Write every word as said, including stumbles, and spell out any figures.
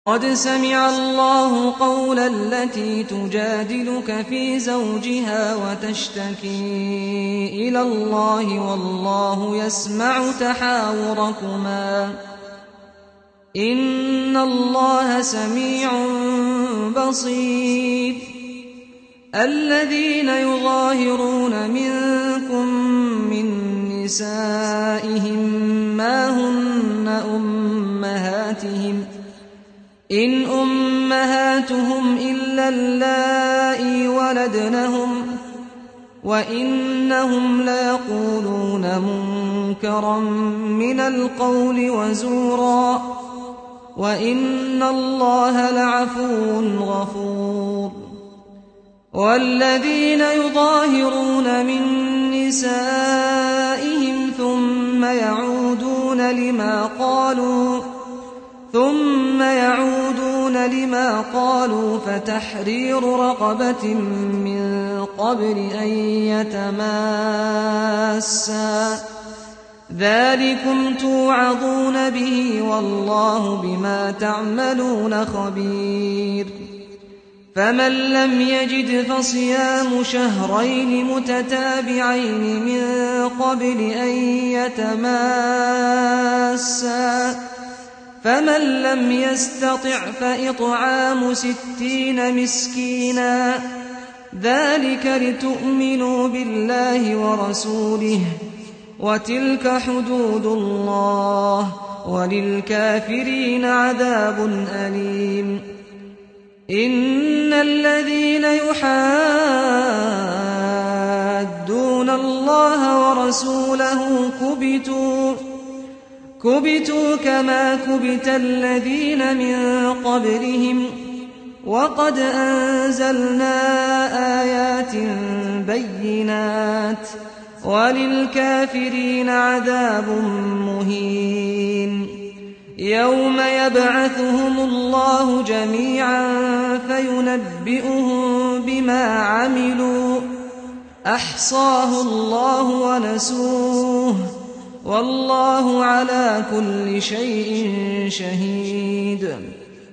قد سمع الله قول التي تجادلك في زوجها وتشتكي إلى الله والله يسمع تحاوركما إن الله سميع بصير. الذين يظاهرون منكم من نسائهم ما هن أمهاتهم إن أمهاتهم إلا اللائي ولدنهم وإنهم ليقولون منكرا من القول وزورا وإن الله لعفو غفور. والذين يظاهرون من نسائهم ثم يعودون لما قالوا ثم يعودون لما قالوا فتحرير رقبة من قبل أن يتماسا ذلكم توعظون به والله بما تعملون خبير. فمن لم يجد فصيام شهرين متتابعين من قبل أن يتماسا فمن لم يستطع فإطعام ستين مسكينا ذلك لتؤمنوا بالله ورسوله وتلك حدود الله وللكافرين عذاب أليم. إن الذين يحادون الله ورسوله كبتوا كبتوا كما كبت الذين من قبلهم وقد أنزلنا آيات بينات وللكافرين عذاب مهين. يوم يبعثهم الله جميعا فينبئهم بما عملوا أحصاه الله ونسوه والله على كل شيء شهيد.